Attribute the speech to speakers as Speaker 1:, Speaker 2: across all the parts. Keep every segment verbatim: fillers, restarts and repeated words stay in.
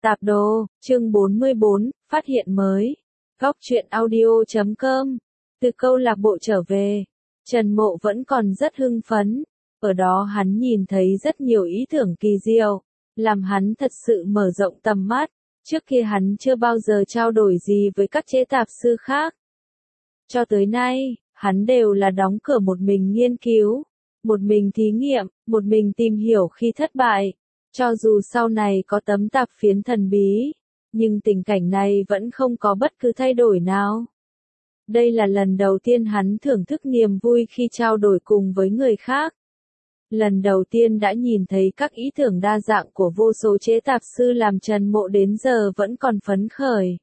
Speaker 1: Tạp đồ, chương bốn mươi bốn, phát hiện mới. Góc truyện audio chấm com. Từ câu lạc bộ trở về, Trần Mộ vẫn còn rất hưng phấn. Ở đó hắn nhìn thấy rất nhiều ý tưởng kỳ diệu, làm hắn thật sự mở rộng tầm mắt. Trước kia hắn chưa bao giờ trao đổi gì với các chế tạp sư khác. Cho tới nay, hắn đều là đóng cửa một mình nghiên cứu, một mình thí nghiệm, một mình tìm hiểu khi thất bại. Cho dù sau này có tấm tạp phiến thần bí, nhưng tình cảnh này vẫn không có bất cứ thay đổi nào. Đây là lần đầu tiên hắn thưởng thức niềm vui khi trao đổi cùng với người khác. Lần đầu tiên đã nhìn thấy các ý tưởng đa dạng của vô số chế tạp sư làm Trần Mộ đến giờ vẫn còn phấn khởi.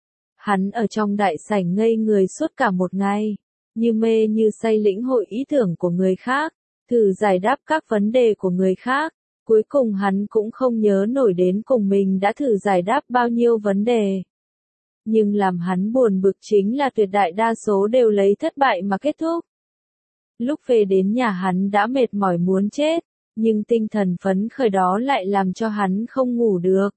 Speaker 1: Hắn ở trong đại sảnh ngây người suốt cả một ngày, như mê như say lĩnh hội ý tưởng của người khác, thử giải đáp các vấn đề của người khác. Cuối cùng hắn cũng không nhớ nổi đến cùng mình đã thử giải đáp bao nhiêu vấn đề. Nhưng làm hắn buồn bực chính là tuyệt đại đa số đều lấy thất bại mà kết thúc. Lúc về đến nhà hắn đã mệt mỏi muốn chết, nhưng tinh thần phấn khởi đó lại làm cho hắn không ngủ được.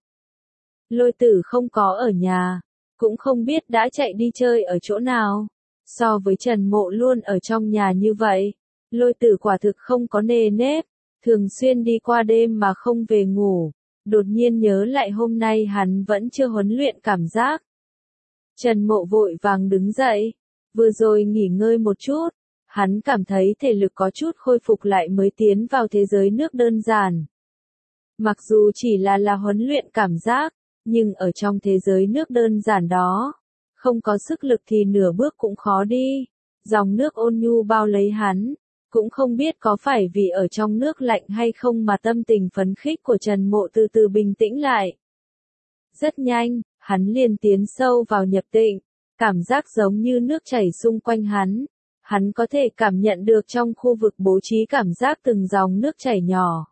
Speaker 1: Lôi Tử không có ở nhà, cũng không biết đã chạy đi chơi ở chỗ nào. So với Trần Mộ luôn ở trong nhà như vậy, Lôi Tử quả thực không có nề nếp. Thường xuyên đi qua đêm mà không về ngủ, đột nhiên nhớ lại hôm nay hắn vẫn chưa huấn luyện cảm giác. Trần Mộ vội vàng đứng dậy, vừa rồi nghỉ ngơi một chút, hắn cảm thấy thể lực có chút khôi phục lại mới tiến vào thế giới nước đơn giản. Mặc dù chỉ là là huấn luyện cảm giác, nhưng ở trong thế giới nước đơn giản đó, không có sức lực thì nửa bước cũng khó đi, dòng nước ôn nhu bao lấy hắn. Cũng không biết có phải vì ở trong nước lạnh hay không mà tâm tình phấn khích của Trần Mộ từ từ bình tĩnh lại. Rất nhanh, hắn liền tiến sâu vào nhập tịnh, cảm giác giống như nước chảy xung quanh hắn. Hắn có thể cảm nhận được trong khu vực bố trí cảm giác từng dòng nước chảy nhỏ.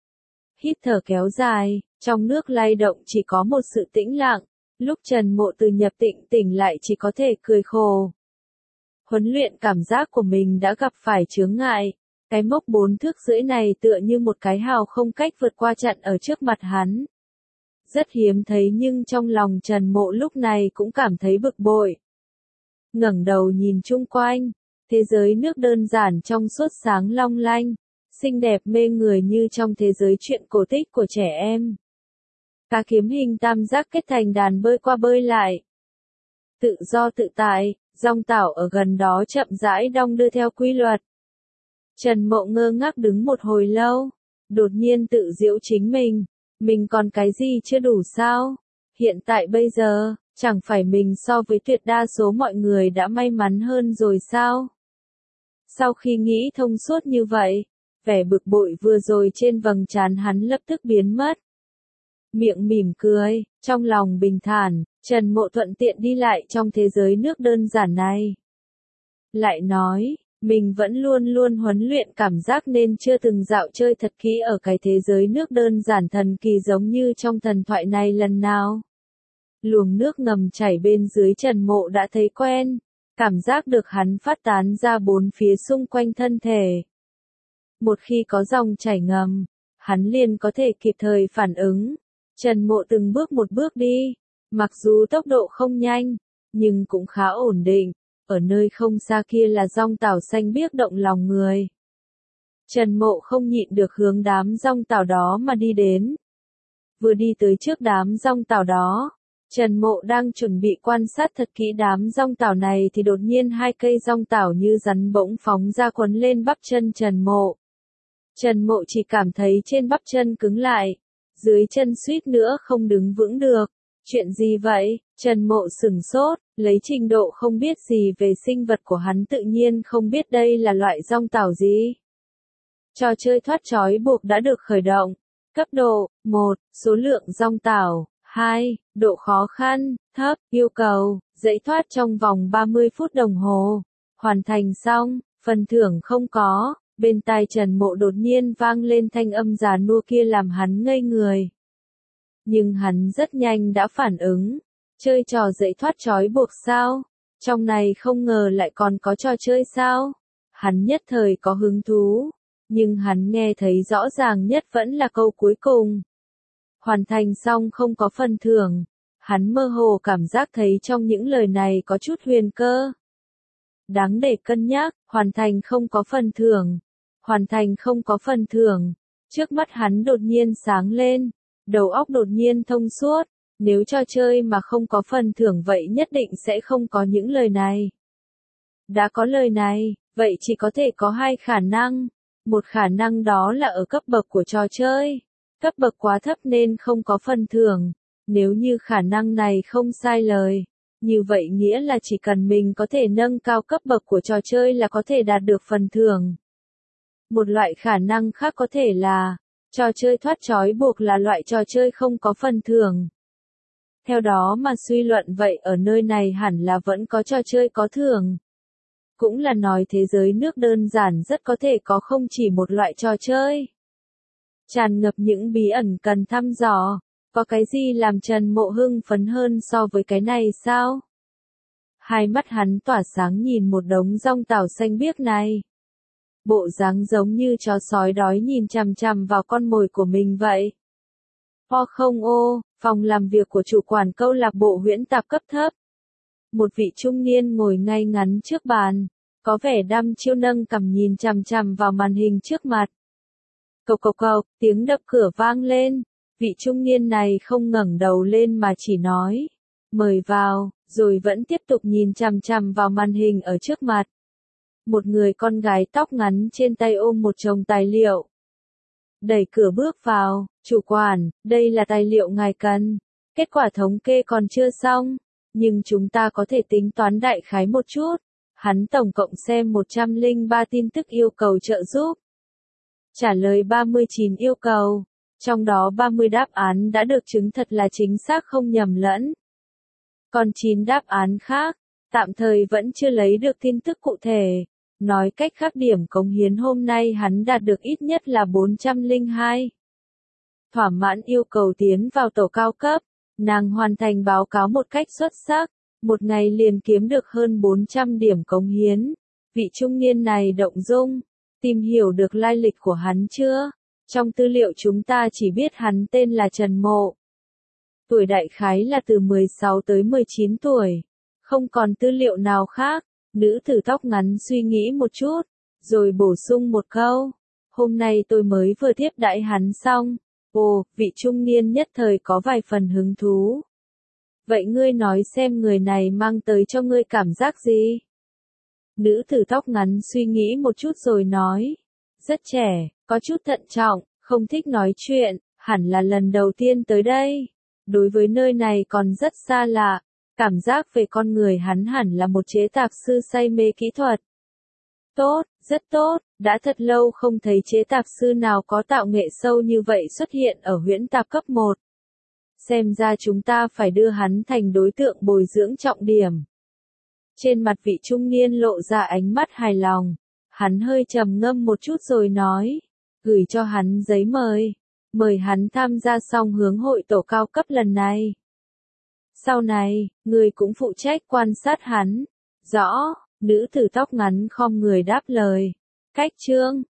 Speaker 1: Hít thở kéo dài, trong nước lay động chỉ có một sự tĩnh lặng, lúc Trần Mộ từ nhập tịnh tỉnh lại chỉ có thể cười khổ. Huấn luyện cảm giác của mình đã gặp phải chướng ngại, cái mốc bốn thước rưỡi này tựa như một cái hào không cách vượt qua chặn ở trước mặt hắn. Rất hiếm thấy nhưng trong lòng Trần Mộ lúc này cũng cảm thấy bực bội. Ngẩng đầu nhìn chung quanh, thế giới nước đơn giản trong suốt sáng long lanh, xinh đẹp mê người như trong thế giới truyện cổ tích của trẻ em. Cá kiếm hình tam giác kết thành đàn bơi qua bơi lại. Tự do tự tại. Dòng tảo ở gần đó chậm rãi đong đưa theo quy luật. Trần Mộ ngơ ngác đứng một hồi lâu, đột nhiên tự giễu chính mình, mình còn cái gì chưa đủ sao? Hiện tại bây giờ, chẳng phải mình so với tuyệt đa số mọi người đã may mắn hơn rồi sao? Sau khi nghĩ thông suốt như vậy, vẻ bực bội vừa rồi trên vầng trán hắn lập tức biến mất. Miệng mỉm cười, trong lòng bình thản, Trần Mộ thuận tiện đi lại trong thế giới nước đơn giản này. Lại nói, mình vẫn luôn luôn huấn luyện cảm giác nên chưa từng dạo chơi thật kỹ ở cái thế giới nước đơn giản thần kỳ giống như trong thần thoại này lần nào. Luồng nước ngầm chảy bên dưới Trần Mộ đã thấy quen, cảm giác được hắn phát tán ra bốn phía xung quanh thân thể. Một khi có dòng chảy ngầm, hắn liền có thể kịp thời phản ứng. Trần Mộ từng bước một bước đi, mặc dù tốc độ không nhanh, nhưng cũng khá ổn định, ở nơi không xa kia là dòng tảo xanh biếc động lòng người. Trần Mộ không nhịn được hướng đám dòng tảo đó mà đi đến. Vừa đi tới trước đám dòng tảo đó, Trần Mộ đang chuẩn bị quan sát thật kỹ đám dòng tảo này thì đột nhiên hai cây dòng tảo như rắn bỗng phóng ra quấn lên bắp chân Trần Mộ. Trần Mộ chỉ cảm thấy trên bắp chân cứng lại. Dưới chân suýt nữa không đứng vững được. Chuyện gì vậy? Trần Mộ sửng sốt, lấy trình độ không biết gì về sinh vật của hắn tự nhiên không biết đây là loại dòng tảo gì. Trò chơi thoát trói buộc đã được khởi động. Cấp độ, một, số lượng dòng tảo, hai, độ khó khăn, thấp, yêu cầu, dãy thoát trong vòng ba mươi phút đồng hồ. Hoàn thành xong, phần thưởng không có. Bên tai Trần Mộ đột nhiên vang lên thanh âm già nua kia làm hắn ngây người. Nhưng hắn rất nhanh đã phản ứng. Chơi trò dãy thoát trói buộc sao? Trong này không ngờ lại còn có trò chơi sao? Hắn nhất thời có hứng thú. Nhưng hắn nghe thấy rõ ràng nhất vẫn là câu cuối cùng. hoàn thành xong không có phần thưởng. Hắn mơ hồ cảm giác thấy trong những lời này có chút huyền cơ. Đáng để cân nhắc, hoàn thành không có phần thưởng. Hoàn thành không có phần thưởng. Trước mắt hắn đột nhiên sáng lên, đầu óc đột nhiên thông suốt. Nếu trò chơi mà không có phần thưởng vậy nhất định sẽ không có những lời này. Đã có lời này, vậy chỉ có thể có hai khả năng. Một khả năng đó là ở cấp bậc của trò chơi. Cấp bậc quá thấp nên không có phần thưởng. Nếu như khả năng này không sai lời, như vậy nghĩa là chỉ cần mình có thể nâng cao cấp bậc của trò chơi là có thể đạt được phần thưởng. Một loại khả năng khác có thể là, trò chơi thoát trói buộc là loại trò chơi không có phần thưởng. Theo đó mà suy luận vậy ở nơi này hẳn là vẫn có trò chơi có thưởng. Cũng là nói thế giới nước đơn giản rất có thể có không chỉ một loại trò chơi. Tràn ngập những bí ẩn cần thăm dò. Có cái gì làm Trần Mộ hưng phấn hơn so với cái này sao? Hai mắt hắn tỏa sáng nhìn một đống rong tảo xanh biếc này. Bộ dáng giống như chó sói đói nhìn chằm chằm vào con mồi của mình vậy. O không ô, phòng làm việc của chủ quản câu lạc bộ huyễn tạp cấp thấp. Một vị trung niên ngồi ngay ngắn trước bàn, có vẻ đăm chiêu nâng cằm nhìn chằm chằm vào màn hình trước mặt. Cộc cộc cộc, tiếng đập cửa vang lên. Vị trung niên này không ngẩng đầu lên mà chỉ nói, mời vào, rồi vẫn tiếp tục nhìn chằm chằm vào màn hình ở trước mặt. Một người con gái tóc ngắn trên tay ôm một chồng tài liệu. Đẩy cửa bước vào, chủ quản, đây là tài liệu ngài cần. Kết quả thống kê còn chưa xong, nhưng chúng ta có thể tính toán đại khái một chút. Hắn tổng cộng xem một trăm lẻ ba tin tức yêu cầu trợ giúp. Trả lời ba mươi chín yêu cầu. Trong đó ba mươi đáp án đã được chứng thật là chính xác không nhầm lẫn. Còn chín đáp án khác, tạm thời vẫn chưa lấy được tin tức cụ thể. Nói cách khác điểm cống hiến hôm nay hắn đạt được ít nhất là bốn trăm lẻ hai. Thỏa mãn yêu cầu tiến vào tổ cao cấp, nàng hoàn thành báo cáo một cách xuất sắc, một ngày liền kiếm được hơn bốn trăm điểm cống hiến. Vị trung niên này động dung, tìm hiểu được lai lịch của hắn chưa? Trong tư liệu chúng ta chỉ biết hắn tên là Trần Mộ. Tuổi đại khái là từ mười sáu tới mười chín tuổi. Không còn tư liệu nào khác. Nữ tử tóc ngắn suy nghĩ một chút, rồi bổ sung một câu. Hôm nay tôi mới vừa tiếp đãi hắn xong. Ồ, vị trung niên nhất thời có vài phần hứng thú. Vậy ngươi nói xem người này mang tới cho ngươi cảm giác gì? Nữ tử tóc ngắn suy nghĩ một chút rồi nói. Rất trẻ, có chút thận trọng, không thích nói chuyện, hẳn là lần đầu tiên tới đây. Đối với nơi này còn rất xa lạ, cảm giác về con người hắn hẳn là một chế tạc sư say mê kỹ thuật. Tốt, rất tốt, đã thật lâu không thấy chế tạc sư nào có tạo nghệ sâu như vậy xuất hiện ở huyễn tạp cấp một. Xem ra chúng ta phải đưa hắn thành đối tượng bồi dưỡng trọng điểm. Trên mặt vị trung niên lộ ra ánh mắt hài lòng. Hắn hơi trầm ngâm một chút rồi nói, gửi cho hắn giấy mời, mời hắn tham gia song hướng hội tổ cao cấp lần này. Sau này, người cũng phụ trách quan sát hắn. Rõ, nữ tử tóc ngắn khom người đáp lời. Cách chương,